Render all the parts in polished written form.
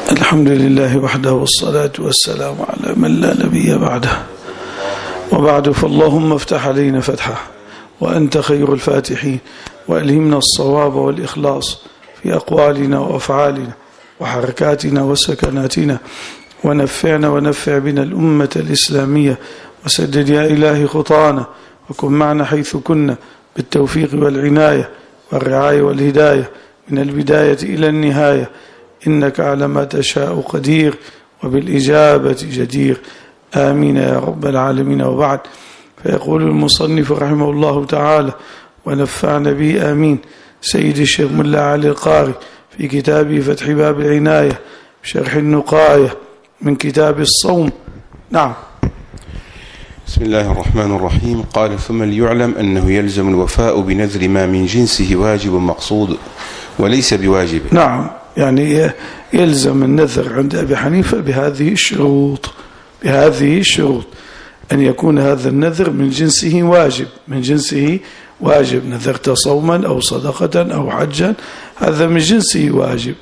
الحمد لله وحده والصلاة والسلام على من لا نبي بعده. وبعد، فاللهم افتح علينا فتحه وأنت خير الفاتحين، وألهمنا الصواب والإخلاص في أقوالنا وأفعالنا وحركاتنا وسكناتنا، ونفعنا ونفع بنا الأمة الإسلامية، وسدد يا إلهي خطانا، وكن معنا حيث كنا بالتوفيق والعناية والرعاية والهداية من البداية إلى النهاية، إنك على ما تشاء قدير وبالإجابة جدير. آمين يا رب العالمين. وبعد، فيقول المصنف رحمه الله تعالى ونفعنا به آمين سيد الشيخ ملا علي القاري في كتابه فتح باب العناية بشرح النقاية من كتاب الصوم. نعم. بسم الله الرحمن الرحيم. قال: ثم ليعلم أنه يلزم الوفاء بنذر ما من جنسه واجب مقصود وليس بواجب. نعم، يعني يلزم النذر عند أبي حنيفة بهذه الشروط أن يكون هذا النذر من جنسه واجب، نذرت صوما أو صدقة أو حجا، هذا من جنسه واجب،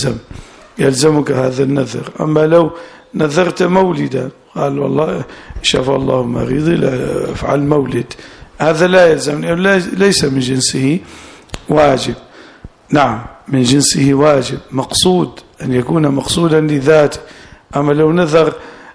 يلزمك هذا النذر. أما لو نذرت مولدا، قال والله شفى الله مريضي لا افعل مولد، هذا لا يلزم، ليس من جنسه واجب. نعم، من جنسه واجب مقصود، أن يكون مقصودا لذاته. أما لو نذر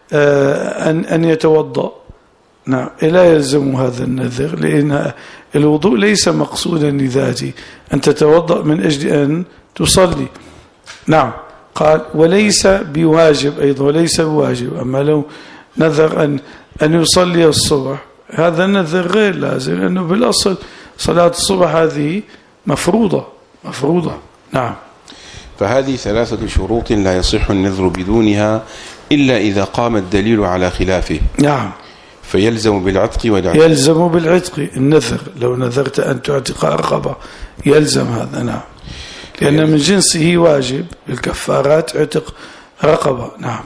أن يتوضأ، نعم، لا يلزم هذا النذر، لأن الوضوء ليس مقصودا لذاته، أن تتوضأ من أجل أن تصلي. نعم. قال وليس بواجب أيضا، وليس بواجب. أما لو نذر أن يصلي الصبح، هذا النذر غير لازم، لأنه بالأصل صلاة الصبح هذه مفروضة. نعم. فهذه 3 شروط لا يصح النذر بدونها إلا إذا قام الدليل على خلافه. نعم. فيلزم بالعتق يلزم بالعتق النذر، لو نذرت أن تعتق رقبة يلزم هذا. نعم، لأن من جنسه واجب، بالكفارات عتق رقبة. نعم.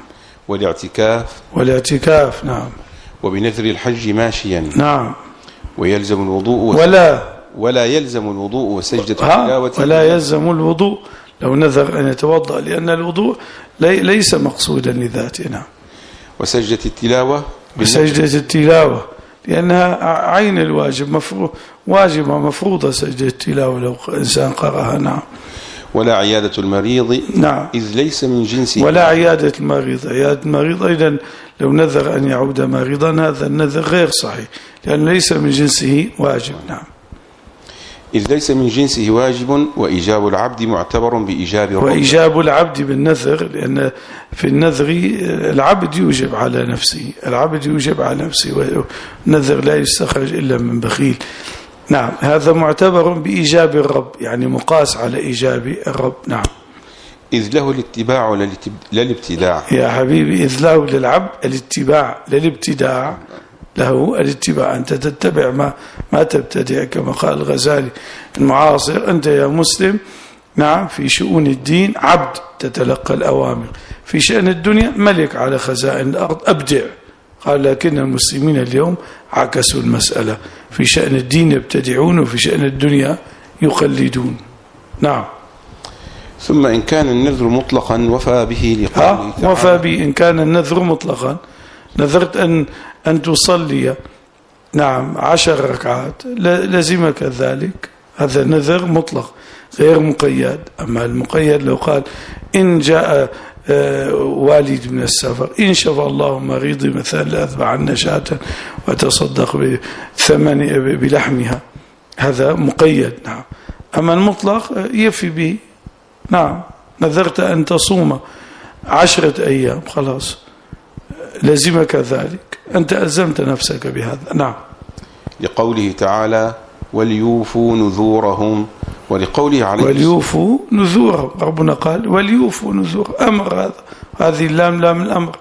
والاعتكاف. نعم. وبنذر الحج ماشيا. نعم. ويلزم الوضوء ولا يلزم الوضوء وسجدة التلاوة. ولا يلزم الوضوء لو نذر أن يتوضأ، لأن الوضوء ليس مقصودا لذاته. نعم. وسجدة التلاوة لأنها عين الواجب، واجبة مفروضة سجدة التلاوة لو إنسان قرأها. نعم. ولا عيادة المريض. نعم. إذ ليس من جنسه. ولا عيادة المريض أيضا، لو نذر أن يعود مريضا هذا النذر غير صحيح، لأنه ليس من جنسه واجب. نعم. إذ ليس من جنسه واجب. وإيجاب العبد معتبر بإيجاب الرب. وإيجاب العبد بالنذر، لأن في النذر العبد يوجب على نفسه، والنذر لا يستخرج إلا من بخيل. نعم، هذا معتبر بإيجاب الرب، يعني مقاس على إيجاب الرب. نعم. إذ له الاتباع لا الابتداع. يا حبيبي، إذ له للعبد الاتباع لا الابتداع، له الاتباع، أنت تتبع ما تبتدع، كما قال الغزالي المعاصر: أنت يا مسلم، نعم، في شؤون الدين عبد تتلقى الأوامر، في شأن الدنيا ملك على خزائن الأرض أبدع. قال لكن المسلمين اليوم عكسوا المسألة، في شأن الدين يبتدعون وفي شأن الدنيا يقلدون. نعم. ثم إن كان النذر مطلقا وفى به لقوله تعالى. وفى به إن كان النذر مطلقا، نذرت أن تصلي، نعم، 10 ركعات، لزمك ذلك، هذا نذر مطلق غير مقيد. أما المقيد لو قال إن جاء والد من السفر، إن شفى الله مريضي مثلا لأذبحن شاة وتصدق بلحمها، هذا مقيد. نعم. أما المطلق يفي به. نعم. نذرت أن تصوم 10 أيام، خلاص لزمك ذلك، أنت ألزمت نفسك بهذا. نعم. لقوله تعالى: وليوفوا نذورهم. ولقوله عليه وليوفوا نذورهم، ربنا قال وليوفوا نذور، أمر، هذه اللام لام الأمر.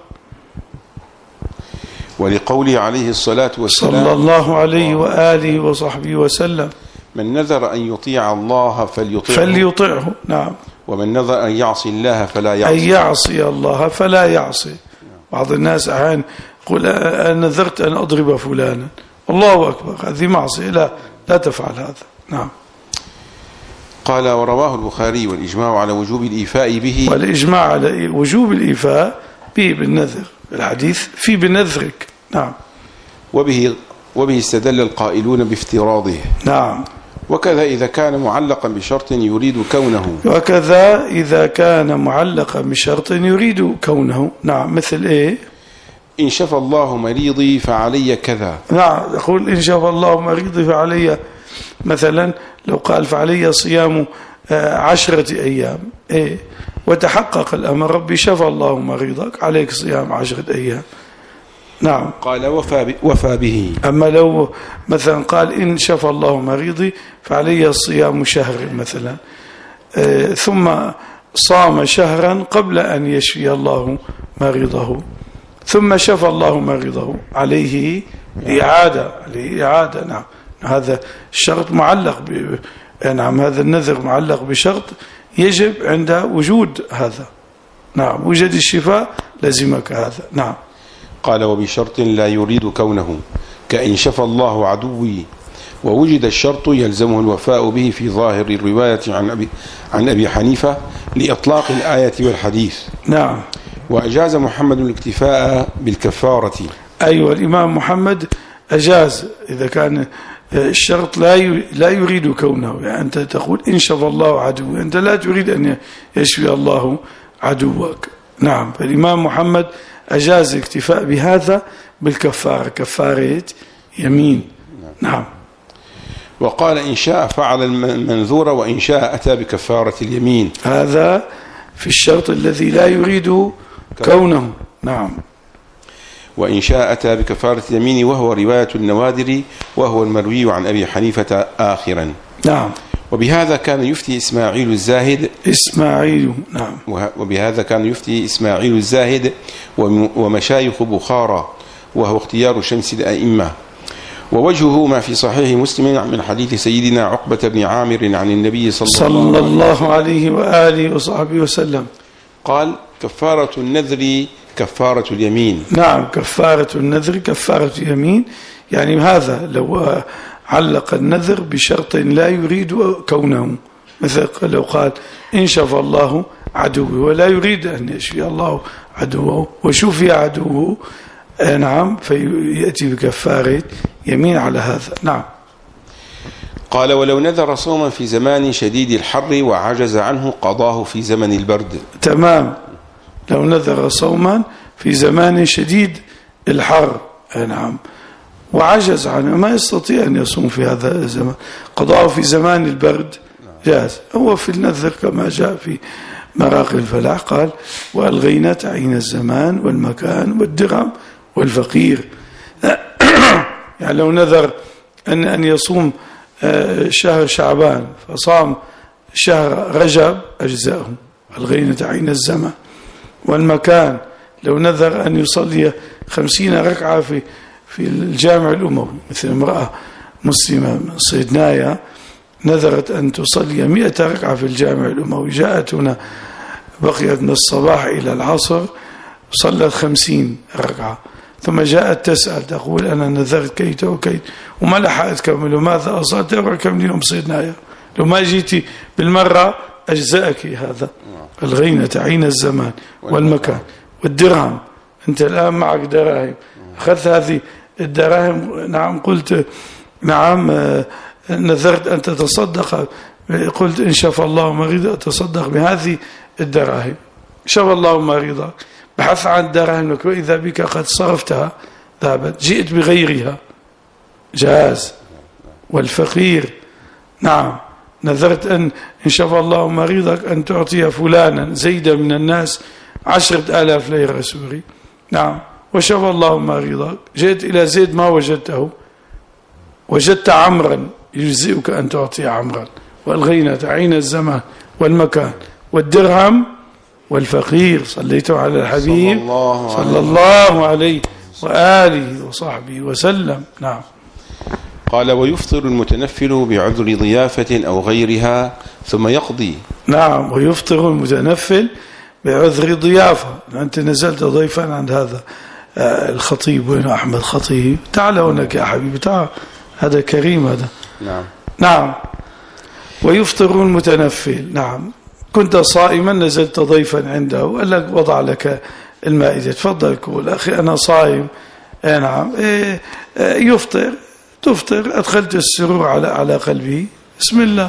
ولقوله عليه الصلاة والسلام صلى الله عليه وآله وصحبه وسلم: من نذر أن يطيع الله فليطعه. نعم. ومن نذر أن يعصي الله فلا يعصي. بعض الناس أحيانا يقول أنا نذرت أن أضرب فلانا، الله أكبر، هذه معصية، لا تفعل هذا. نعم. قال ورواه البخاري والإجماع على وجوب الإيفاء به، والإجماع على وجوب الإيفاء به بالنذر، الحديث في بنذرك. نعم. وبه استدل القائلون بافتراضه. نعم. وكذا إذا كان معلقا بشرط يريد كونه. وكذا إذا كان معلقا بشرط يريد كونه. نعم. مثل إيه؟ إن شفى الله مريضي فعلي كذا. نعم. يقول إن شفى الله مريضي فعلي، مثلا لو قال فعلي صيام 10 أيام، إيه؟ وتحقق الأمر ربي شفى الله مريضك، عليك صيام 10 أيام. نعم. قال وفى به. أما لو مثلا قال إن شفى الله مريضي فعلي صيام شهر مثلا، ثم صام شهرا قبل أن يشفي الله مريضه، ثم شفى الله مريضه، عليه إعادة. نعم. هذا الشرط معلق نعم، هذا النذر معلق بشرط يجب عند وجود هذا. نعم. وجد الشفاء لزمك هذا. نعم. قال وبشرط لا يريد كونه، كإن شفى الله عدوي، ووجد الشرط يلزمه الوفاء به في ظاهر الرواية عن أبي حنيفة لإطلاق الآية والحديث. نعم. وأجاز محمد الاكتفاء بالكفارة. أيوة، الإمام محمد أجاز إذا كان الشرط لا يريد كونه، يعني أنت تقول إن شفى الله عدوي، أنت لا تريد أن يشفي الله عدوك. نعم. فالإمام محمد أجاز الاكتفاء بهذا بالكفارة، كفارة يمين. نعم. وقال إن شاء فعل المنذور وإن شاء أتى بكفارة اليمين. هذا في الشرط الذي لا يريد كونه. نعم. وإن شاء أتى بكفارة اليمين، وهو رواية النوادر، وهو المروي عن أبي حنيفة آخرا. نعم. وبهذا كان يفتي إسماعيل الزاهد. نعم. وبهذا كان يفتي إسماعيل الزاهد ومشايخ بخارى، وهو اختيار شمس الأئمة. ووجهه ما في صحيح مسلم من حديث سيدنا عقبة بن عامر عن النبي صلى الله عليه وآله وصحبه وسلم قال كفارة النذر كفارة اليمين. نعم. كفارة النذر كفارة اليمين، يعني هذا لو علق النذر بشرط لا يريد كونه، مثل لو قال إن شفى الله عدوه، ولا يريد أن يشفي الله عدوه وشفي عدوه، نعم، فيأتي بكفارة يمين على هذا. نعم. قال ولو نذر صوما في زمان شديد الحر وعجز عنه قضاه في زمن البرد. تمام. لو نذر صوما في زمان شديد الحر، نعم، وعجز عنه، ما يستطيع أن يصوم في هذا الزمان، قضاه في زمان البرد جاز. هو في النذر كما جاء في مراقي الفلاح قال وألغينا تعيين الزمان والمكان والدرهم والفقير. يعني لو نذر أن يصوم شهر شعبان فصام شهر رجب أجزاءه، ألغينا تعيين الزمان والمكان. لو نذر أن يصلي 50 ركعة في الجامع الأموي، مثل امرأة مسلمة من صيدنايا نذرت أن تصلي 100 ركعة في الجامع الأموي، جاءت هنا بقيت من الصباح إلى العصر صلت 50 ركعة، ثم جاءت تسأل تقول أنا نذرت كيت وكيت وما لحقت كمل، وماذا أصلت ترى كم يوم صيدنايا، لو ما جيتي بالمرة أجزاءك هذا. ألغينا تعيين الزمان والمكان والدرهم. أنت الآن معك دراهم، أخذت هذه الدراهم، نعم، قلت نعم نذرت أن تتصدق، قلت إن شفى الله مريض أتصدق بهذه الدراهم، شفى الله مريضك، بحث عن الدراهم وإذا بك قد صرفتها ذهبت، جئت بغيرها جاز. والفقير نعم، نذرت أن شفى الله مريضك أن تعطي فلانا زيدا من الناس 10,000 ليرة سوري، نعم، وشفى الله مريضك، جئت إلى زيد ما وجدته، وجدت عمرا يجزئك أن تعطي عمرا. وألغينا تعيين الزمان والمكان والدرهم والفقير. صليت على الحبيب صلى الله عليه وآله وصحبه وسلم. نعم. قال ويفطر المتنفل بعذر ضيافة أو غيرها ثم يقضي. نعم. ويفطر المتنفل بعذر ضيافة. أنت نزلت ضيفا عند هذا الخطيب، وين أحمد خطيب، تعال هناك يا حبيبي، تعال، هذا كريم هذا. نعم. نعم. ويفطر المتنفل. نعم، كنت صائما نزلت ضيفا عنده قال لك وضع لك المائدة، تفضل كل أخي أنا صائم. نعم، يفطر، تفطر، أدخلت السرور على قلبي، بسم الله.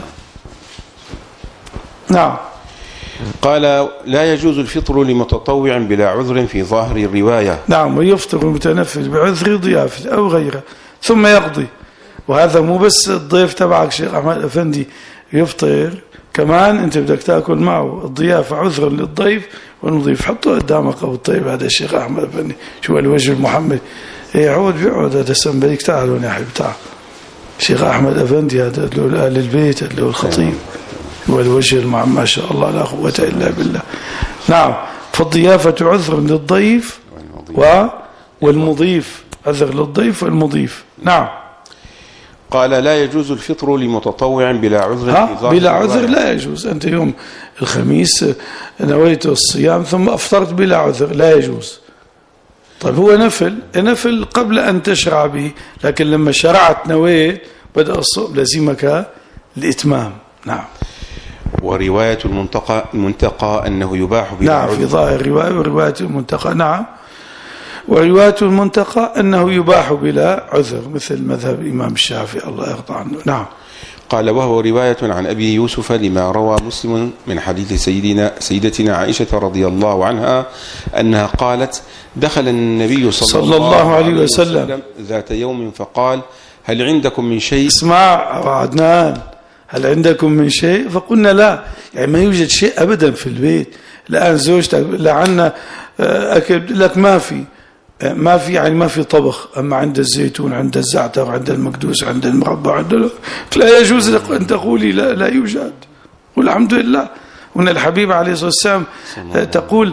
نعم. قال لا يجوز الفطر لمتطوع بلا عذر في ظاهر الرواية. نعم، ويفطر المتنفل بعذر ضيافة أو غيره ثم يقضي. وهذا مو بس الضيف تبعك شيخ أحمد أفندي يفطر، كمان أنت بدك تأكل معه، الضيافة عذرا للضيف والمضيف. حطه قدامك أبو الطيب هذا الشيخ أحمد أفندي، شو الوجه المحمد، يعود بيقعد هذا السنبليك، تعالوا يا حبيبي تعال. شيخ أحمد أفندي هذا له آل البيت، له الخطيب، والوجه المعم ما شاء الله لا قوة إلا بالله. نعم، فالضيافة عذر للضيف والمضيف، عذر للضيف والمضيف. نعم. قال لا يجوز الفطر لمتطوع بلا عذر. بلا عذر لا يجوز. أنت يوم الخميس نويت الصيام ثم أفطرت بلا عذر، لا يجوز. طيب هو نفل قبل أن تشرع به، لكن لما شرعت نويت بدأ الصوم لزمك الإتمام. نعم. ورواية المنتقى أنه يباح بلا عذر. نعم، في ظاهر رواية ورواية المنتقى. نعم، ورواية المنتقى أنه يباح بلا عذر، مثل مذهب الإمام الشافعي الله يرضى عنه. نعم. قال وهو رواية عن أبي يوسف لما روى مسلم من حديث سيدتنا عائشة رضي الله عنها أنها قالت دخل النبي صلى الله عليه وسلم ذات يوم فقال هل عندكم من شيء؟ اسمع عدنان، هل عندكم من شيء؟ فقلنا لا، يعني ما يوجد شيء أبدا في البيت. الآن زوجتك لعنا أكل لك ما في يعني ما في طبخ، أما عند الزيتون، عند الزعتر، عند المكدوس، عند المربى، عند لا يجوز لك أن تقولي لا يوجد. والحمد لله. وأن الحبيب عليه الصلاة والسلام تقول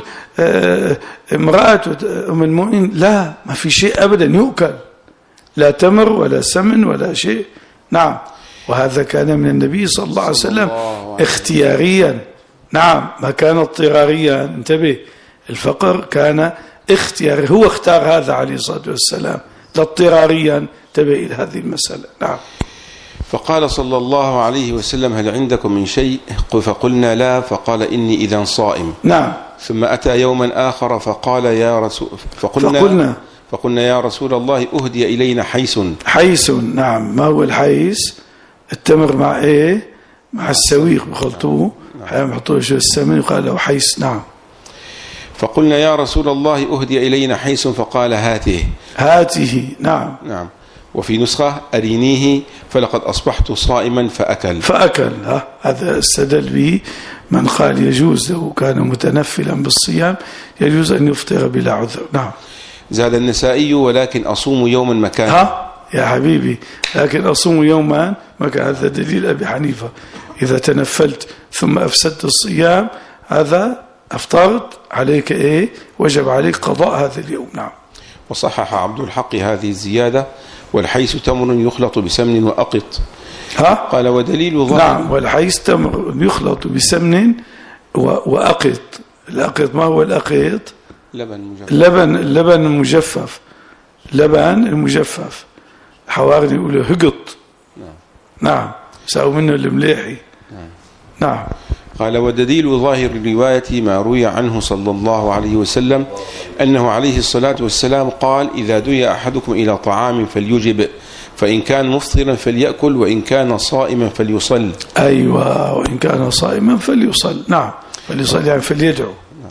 امرأة أم المؤمنين لا، ما في شيء أبدا يؤكل، لا تمر ولا سمن ولا شيء. نعم. وهذا كان من النبي صلى الله عليه وسلم اختياريا. نعم، ما كان اضطراريا. انتبه، الفقر كان اختياري، هو اختار هذا عليه الصلاة والسلام، لا اضطراريا. انتبه إلى هذه المسألة. نعم. فقال صلى الله عليه وسلم هل عندكم من شيء؟ فقلنا لا، فقال إني إذا صائم. نعم. ثم أتى يوما آخر فقال يا رسول فقلنا يا رسول الله أهدي إلينا حيس. نعم. ما هو الحيس؟ التمر مع ايه؟ مع السويق بخلطوه، يحطوه شو السمن وقال له حيس. نعم. فقلنا يا رسول الله أهدي إلينا حيس، فقال هاته. نعم. وفي نسخة أرينيه فلقد أصبحت صائما فأكل. هذا استدل به من قال يجوز لو كان متنفلا بالصيام يجوز أن يفطر بلا عذر. نعم. زاد النسائي ولكن أصوم يوما مكانا. يا حبيبي، لكن أصوم يوما مكان. هذا دليل أبي حنيفة، إذا تنفلت ثم أفسدت الصيام هذا أفطرت عليك إيه؟ وجب عليك قضاء هذا اليوم. نعم. وصحح عبد الحق هذه الزيادة والحيس تمر يخلط بسمن وأقط. قال ودليل ظاهر. نعم، والحيس تمر يخلط بسمن وأقط. الأقط ما هو الأقط؟ لبن المجفف. لبن المجفف، حواري يقولوا هقط. نعم. ساووا منه المليحي. نعم. قال ودليل ظاهر الرواية ما روي عنه صلى الله عليه وسلم أنه عليه الصلاة والسلام قال إذا دعي أحدكم إلى طعام فليجب، فإن كان مفطرا فليأكل، وإن كان صائما فليصل. أيوة، وإن كان صائما فليصل. نعم، فليصل يعني فليدعو.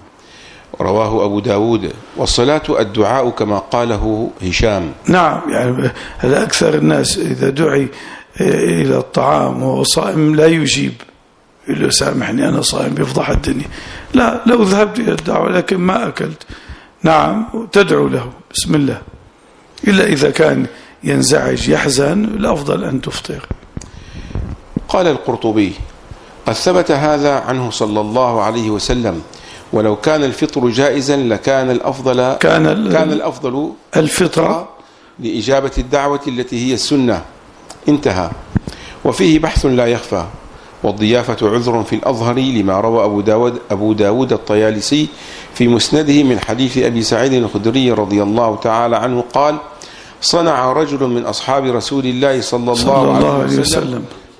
رواه أبو داود. والصلاة الدعاء كما قاله هشام. نعم، يعني أكثر الناس إذا دعي إلى الطعام وهو صائم لا يجيب، يقول له سامحني أنا صائم، بيفضح الدنيا. لا، لو ذهبت إلى الدعوة لكن ما أكلت، نعم، تدعو له بسم الله. إلا إذا كان ينزعج يحزن الأفضل أن تفطر. قال القرطبي قد ثبت هذا عنه صلى الله عليه وسلم، ولو كان الفطر جائزا لكان الأفضل الفطرة لإجابة الدعوة التي هي السنة. انتهى. وفيه بحث لا يخفى. والضيافة عذر في الأظهر لما روى أبو داود الطيالسي في مسنده من حديث أبي سعيد الخدري رضي الله تعالى عنه قال صنع رجل من أصحاب رسول الله صلى الله عليه وسلم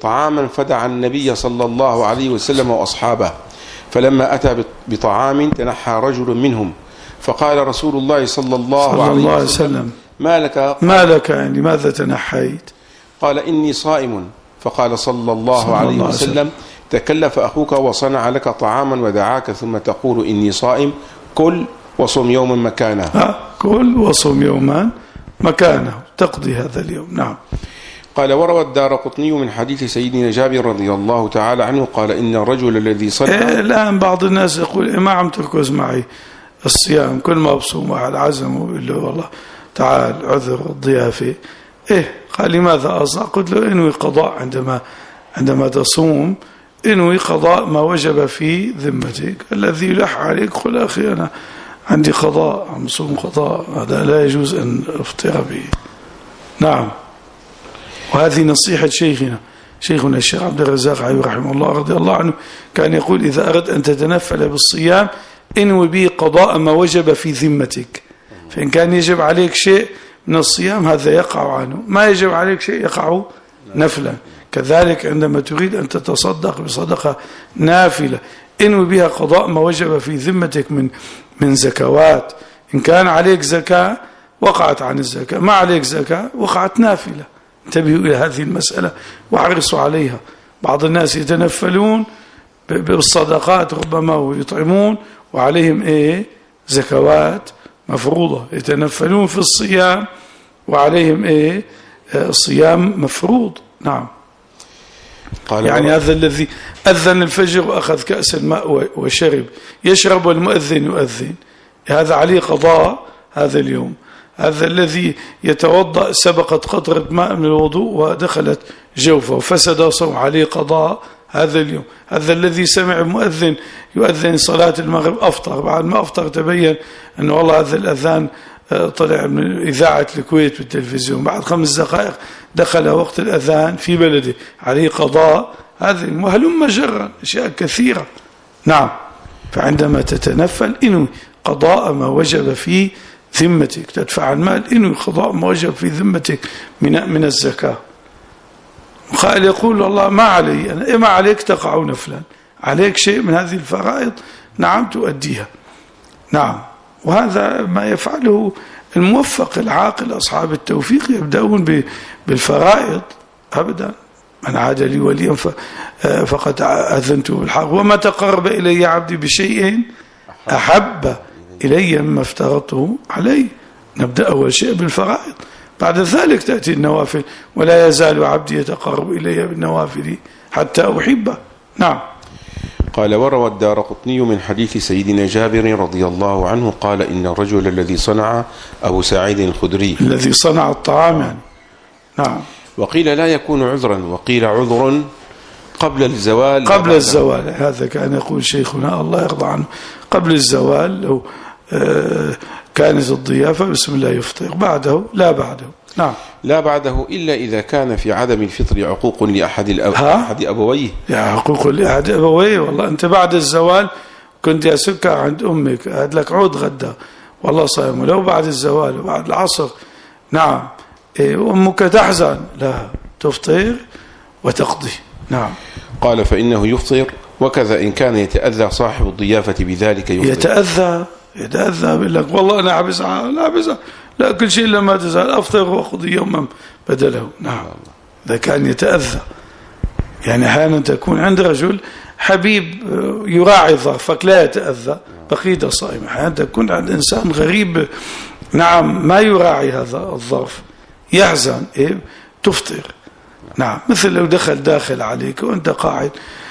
طعاما فدعا النبي صلى الله عليه وسلم وأصحابه، فلما أتى بطعام تنحى رجل منهم فقال رسول الله صلى الله عليه وسلم ما لك يعني ماذا تنحيت؟ قال إني صائم. فقال صلى الله عليه وسلم تكلف أخوك وصنع لك طعاما ودعاك ثم تقول إني صائم، كل وصم يوما مكانه. كل وصم يوما مكانه، تقضي هذا اليوم. نعم. قال وروى الدارقطني من حديث سيدنا جابر رضي الله تعالى عنه قال إن الرجل الذي صنع. الآن بعض الناس يقول ما عم تركز معي الصيام، كل ما بصوم واحد عزم ويقول له والله تعال عذر الضيافة، قال لماذا أصنع؟ قلت له انوي قضاء عندما تصوم، انوي قضاء ما وجب في ذمتك. الذي يلح عليك قل أخي أنا عندي قضاء، عم صوم قضاء، هذا لا يجوز أن أفطر به. نعم. وهذه نصيحة شيخنا الشيخ عبد الرزاق عليه رحمه الله رضي الله عنه، كان يقول إذا أردت أن تتنفل بالصيام انوي به قضاء ما وجب في ذمتك، فإن كان يجب عليك شيء من الصيام هذا يقع عنه، ما يجب عليك شيء يقع نفلا. كذلك عندما تريد أن تتصدق بصدقة نافلة انوي بها قضاء ما وجب في ذمتك من زكوات. إن كان عليك زكاة وقعت عن الزكاة، ما عليك زكاة وقعت نافلة. انتبهوا إلى هذه المسألة واحرصوا عليها. بعض الناس يتنفلون بالصدقات ربما ويطعمون وعليهم زكوات مفروضة، يتنفلون في الصيام وعليهم صيام مفروض. نعم. يعني هذا الذي أذن الفجر وأخذ كأس الماء وشرب، يشرب والمؤذن يؤذن، هذا عليه قضاء هذا اليوم. هذا الذي يتوضأ سبقت قطرة ماء من الوضوء ودخلت جوفه وفسد صوم، عليه قضاء هذا اليوم. هذا الذي سمع المؤذن يؤذن صلاة المغرب أفطر، بعد ما أفطر تبين أنه والله هذا الأذان طلع من إذاعة الكويت بالتلفزيون، بعد 5 دقائق دخل وقت الأذان في بلده، عليه قضاء هذا. وهلم جرا أشياء كثيرة. نعم. فعندما تتنفل إنه قضاء ما وجب في ذمتك، تدفع المال إنه قضاء ما وجب في ذمتك من الزكاة. قال يقول والله ما علي أنا، ما عليك تقع نفلا، عليك شيء من هذه الفرائض نعم تؤديها. نعم. وهذا ما يفعله الموفق العاقل أصحاب التوفيق، يبدأون بالفرائض أبدا. من عاد لي وليا فقد أذنته بالحق، وما تقرب إلي عبدي بشيء أحب إلي مما افترضته عليه. نبدأ أول شيء بالفرائض، بعد ذلك تأتي النوافل. ولا يزال عبدي يتقرب إلي بالنوافل حتى أحبه. نعم. قال وروى الدارقطني من حديث سيدنا جابر رضي الله عنه قال إن الرجل الذي صنع أبو سعيد الخدري، الذي صنع الطعام يعني. نعم. وقيل لا يكون عذرا، وقيل عذر قبل الزوال. قبل الزوال، هذا كان يقول شيخنا الله يرضى عنه، قبل الزوال لو كانت الضيافة بسم الله يفطر، بعده لا بعده. نعم. لا بعده إلا إذا كان في عدم الفطر عقوق لأحد أبويه. يا عقوق لأحد أبويه، والله أنت بعد الزوال كنت يا سكر عند أمك هاد لك عود غدا والله صايم، ولو بعد الزوال وبعد العصر نعم أمك تحزن، لا تفطر وتقضي. نعم. قال فإنه يفطر، وكذا إن كان يتأذى صاحب الضيافة بذلك يفطر. يتأذى بيقول لك والله أنا عبزها لا كل شيء لما تزال أفطر وأقضي يوما بدله. نعم. إذا كان يتأذى، يعني أحيانا تكون عند رجل حبيب يراعي ظرفك لا يتأذى بقية الصائم، أحيانا تكون عند إنسان غريب نعم ما يراعي هذا الظرف يحزن تفطر. نعم. مثل لو داخل عليك وأنت قاعد،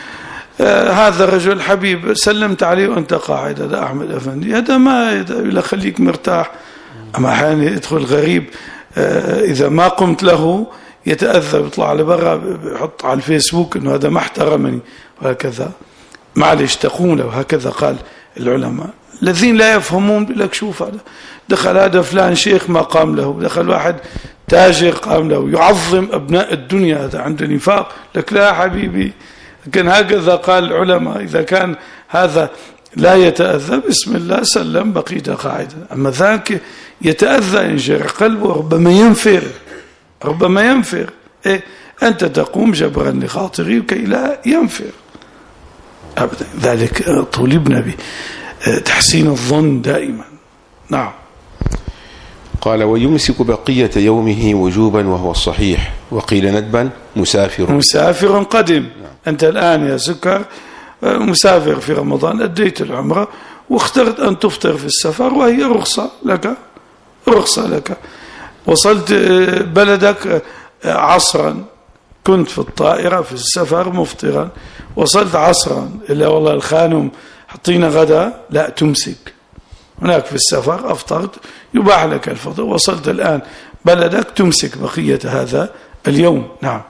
هذا رجل حبيب سلمت عليه وأنت قاعد، هذا أحمد أفندي، هذا ما خليك مرتاح. أما أحيانا يدخل غريب إذا ما قمت له يتأذى، بيطلع لبرا بيحط على الفيسبوك إنه هذا ما احترمني وهكذا. معلش تقوم له. هكذا قال العلماء. الذين لا يفهمون بيقول لك شوف هذا دخل هذا فلان شيخ ما قام له، دخل واحد تاجر قام له، يعظم أبناء الدنيا، هذا عنده نفاق. لك لا حبيبي، لكن هكذا قال العلماء إذا كان هذا لا يتأذى بسم الله سلم بقيت قاعدة. أما ذاك يتأذى ينجرح قلبه، ربما ينفر أنت تقوم جبرا لخاطره كي لا ينفر أبدا. ذلك طولبنا بتحسين الظن دائما. نعم. قال ويمسك بقية يومه وجوبا وهو الصحيح، وقيل ندبا مسافر قدم. أنت الآن يا سكر مسافر في رمضان، أديت العمرة واخترت أن تفطر في السفر، وهي رخصة لك. وصلت بلدك عصرا، كنت في الطائرة في السفر مفطرا، وصلت عصرا إلا والله الخانم حطينا غدا، لا تمسك. هناك في السفر أفطرت يباح لك الفطر، وصلت الآن بلدك تمسك بقية هذا اليوم. نعم.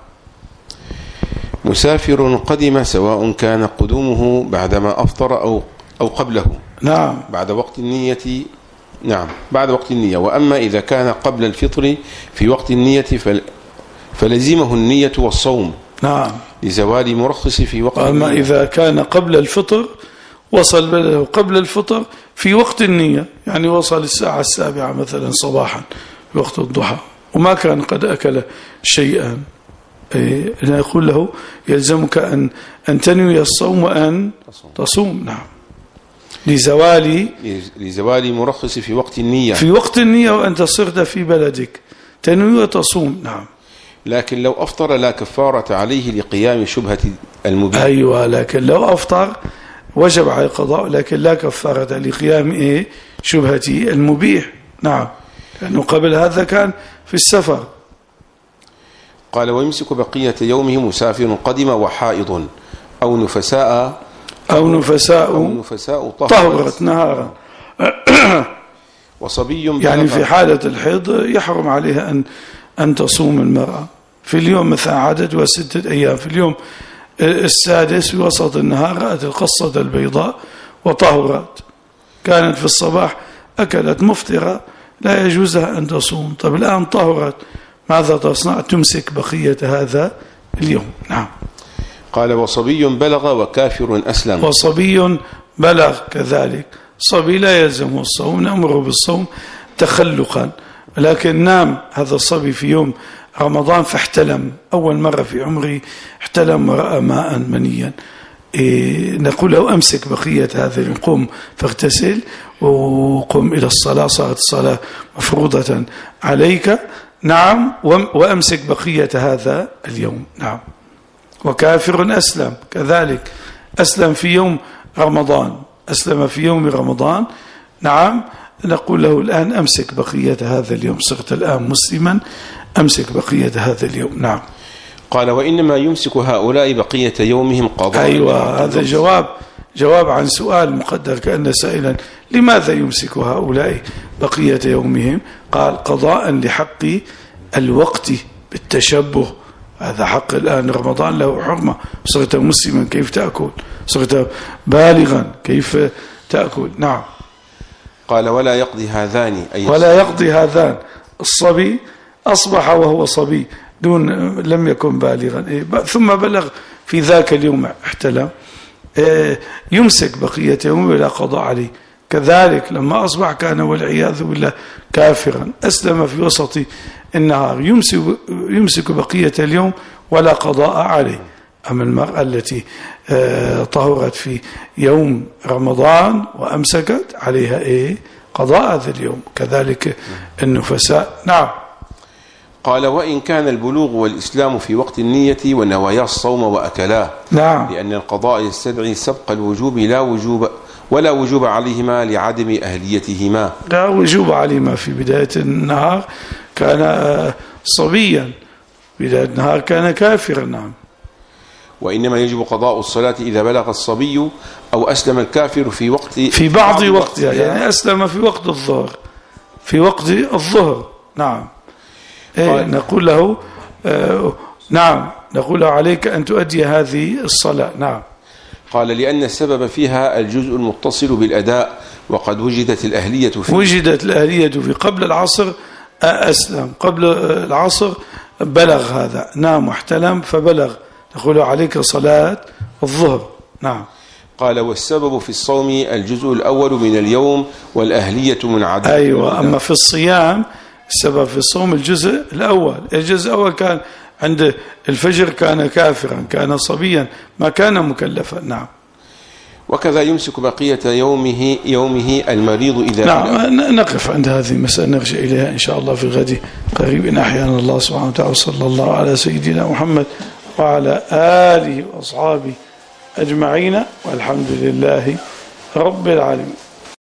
مسافر قدم سواء كان قدومه بعدما أفطر أو قبله. نعم. بعد وقت النية. نعم، بعد وقت النية. وأما إذا كان قبل الفطر في وقت النية فلزمه النية والصوم. نعم. لزوال مرخص في وقت النية. أما إذا كان قبل الفطر، وصل بلده قبل الفطر في وقت النية، يعني وصل الساعة 7 مثلا صباحا في وقت الضحى، وما كان قد أكل شيئا، نقول له يلزمك أن تنوي الصوم وأن تصوم. نعم. لزوال مرخص في وقت النية. في وقت النية وأنت صرت في بلدك تنوي وتصوم. نعم. لكن لو أفطر لا كفارة عليه لقيام شبهة المبيح. أيوة، لكن لو أفطر وجب على القضاء، لكن لا كفارة لقيام شبهة المبيح. نعم، لأنه قبل هذا كان في السفر. قال ويمسك بقية يومه مسافر قدم وحائض أو نفساء طهرت نهارا. وصبي يعني في حالة الحيض يحرم عليها أن تصوم المرأة في اليوم مثلا عدد 6 أيام، في اليوم السادس في وسط النهار رأت القصة البيضاء وطهرت، كانت في الصباح أكلت مفطرة، لا يجوز لها أن تصوم. طب الآن طهرت، ماذا تصنع؟ تمسك بقية هذا اليوم. نعم. قال وصبي بلغ وكافر أسلم. وصبي بلغ كذلك، صبي لا يلزمه الصوم، نأمره بالصوم تخلقا، لكن نام هذا الصبي في يوم رمضان فاحتلم، أول مرة في عمري احتلم ورأى ماء منيا، نقول له أمسك بقية هذا اليوم، قم فاغتسل وقم إلى الصلاة، صارت الصلاة مفروضة عليك. نعم. وأمسك بقية هذا اليوم. نعم. وكافر أسلم كذلك، أسلم في يوم رمضان، أسلم في يوم رمضان. نعم. نقول له الآن أمسك بقية هذا اليوم، صرت الآن مسلما، أمسك بقية هذا اليوم. نعم. قال وإنما يمسك هؤلاء بقية يومهم قضاء. أيوة، هذا جواب عن سؤال مقدر كأن سائلا لماذا يمسك هؤلاء بقية يومهم؟ قال قضاء لحق الوقت بالتشبه، هذا حق الآن رمضان له حرمة، صرت مسلما كيف تأكل، صرت بالغا كيف تأكل. نعم. قال ولا يقضي هذان، ولا يقضي هذان، الصبي أصبح وهو صبي لم يكن بالغا ثم بلغ في ذاك اليوم احتلم، يمسك بقية يوم ولا قضاء عليه. كذلك لما أصبح كان والعياذ بالله كافرا، أسلم في وسط النهار، يمسك بقية اليوم ولا قضاء عليه. أما المرأة التي طهرت في يوم رمضان وأمسكت عليها قضاء هذا اليوم، كذلك النفساء. نعم. قال وإن كان البلوغ والإسلام في وقت النية ونوايا الصوم وأكلاه. نعم. لأن القضاء يستدعي سبق الوجوب ولا وجوب عليهما لعدم أهليتهما. لا وجوب عليهما في بداية النهار كان صبيا، بداية النهار كان كافرا. نعم. وإنما يجب قضاء الصلاة إذا بلغ الصبي أو أسلم الكافر في بعض وقتها، يعني أسلم في وقت الظهر، في وقت الظهر. نعم. نقول له نعم، نقول له عليك أن تؤدي هذه الصلاة. نعم. قال لأن السبب فيها الجزء المتصل بالأداء، وقد وجدت الأهلية فيه. وجدت الأهلية في قبل العصر، أسلم قبل العصر بلغ هذا، نام واحتلم فبلغ، نقول له عليك صلاة الظهر. نعم. قال والسبب في الصوم الجزء الأول من اليوم والأهلية منعدمة. أيوة. أما في الصيام السبب في الصوم الجزء الأول، الجزء الأول كان عند الفجر كان كافرا، كان صبيا، ما كان مكلفا. نعم. وكذا يمسك بقية يومه المريض إذا نعم. نقف عند هذه المسألة، نرجع إليها إن شاء الله في الغد قريب إن أحيانا الله سبحانه وتعالى. صلى الله على سيدنا محمد وعلى آله وأصحابه أجمعين، والحمد لله رب العالمين.